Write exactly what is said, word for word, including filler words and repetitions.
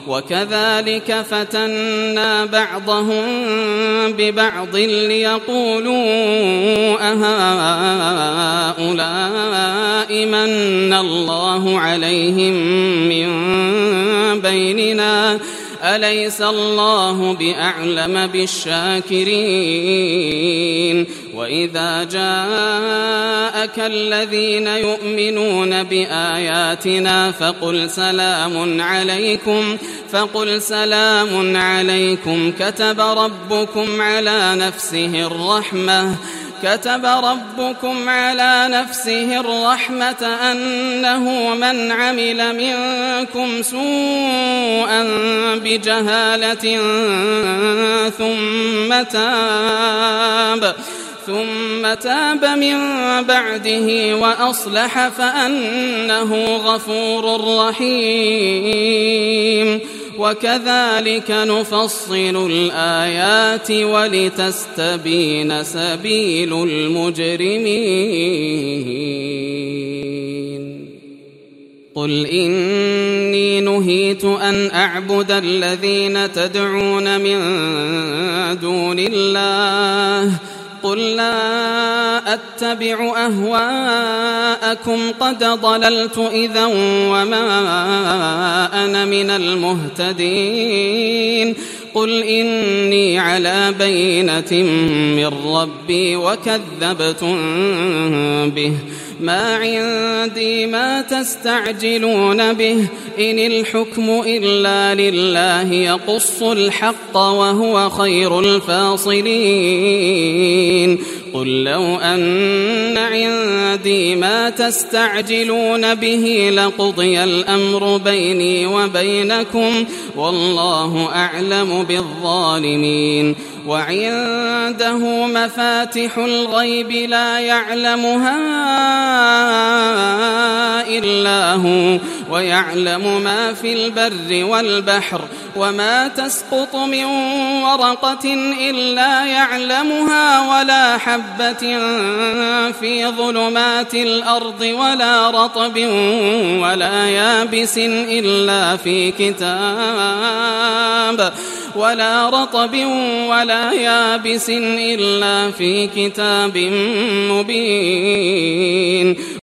وكذلك فتنا بعضهم ببعض ليقولوا أهؤلاء من الله عليهم من بيننا أليس الله بأعلم بالشاكرين وإذا جاءك الذين يؤمنون بآياتنا فقل سلام عليكم فقل سلام عليكم كتب ربكم على نفسه الرحمة كتب ربكم على نفسه الرحمة أنه من عمل منكم سوءا بجهالة ثم تاب ثم تاب من بعده وأصلح فأنه غفور رحيم وكذلك نفصل الآيات ولتستبين سبيل المجرمين قل إني نهيت أن أعبد الذين تدعون من دون الله قل لا أتبع أهواءكم قد ضللت إذا وما أنا من المهتدين قل إني على بينة من ربي وكذبتم به ما عندي ما تستعجلون به إن الحكم إلا لله يقص الحق وهو خير الفاصلين قل لو أن عندي ما تستعجلون به لقضي الأمر بيني وبينكم والله أعلم بالظالمين وعنده مفاتح الغيب لا يعلمها إلا هو ويعلم ما في البر والبحر وما تسقط من ورقة إلا يعلمها ولا حبة في ظلمات الأرض ولا رطب ولا يابس إلا في كتاب ولا رطب ولا يابس إلا في كتاب مبين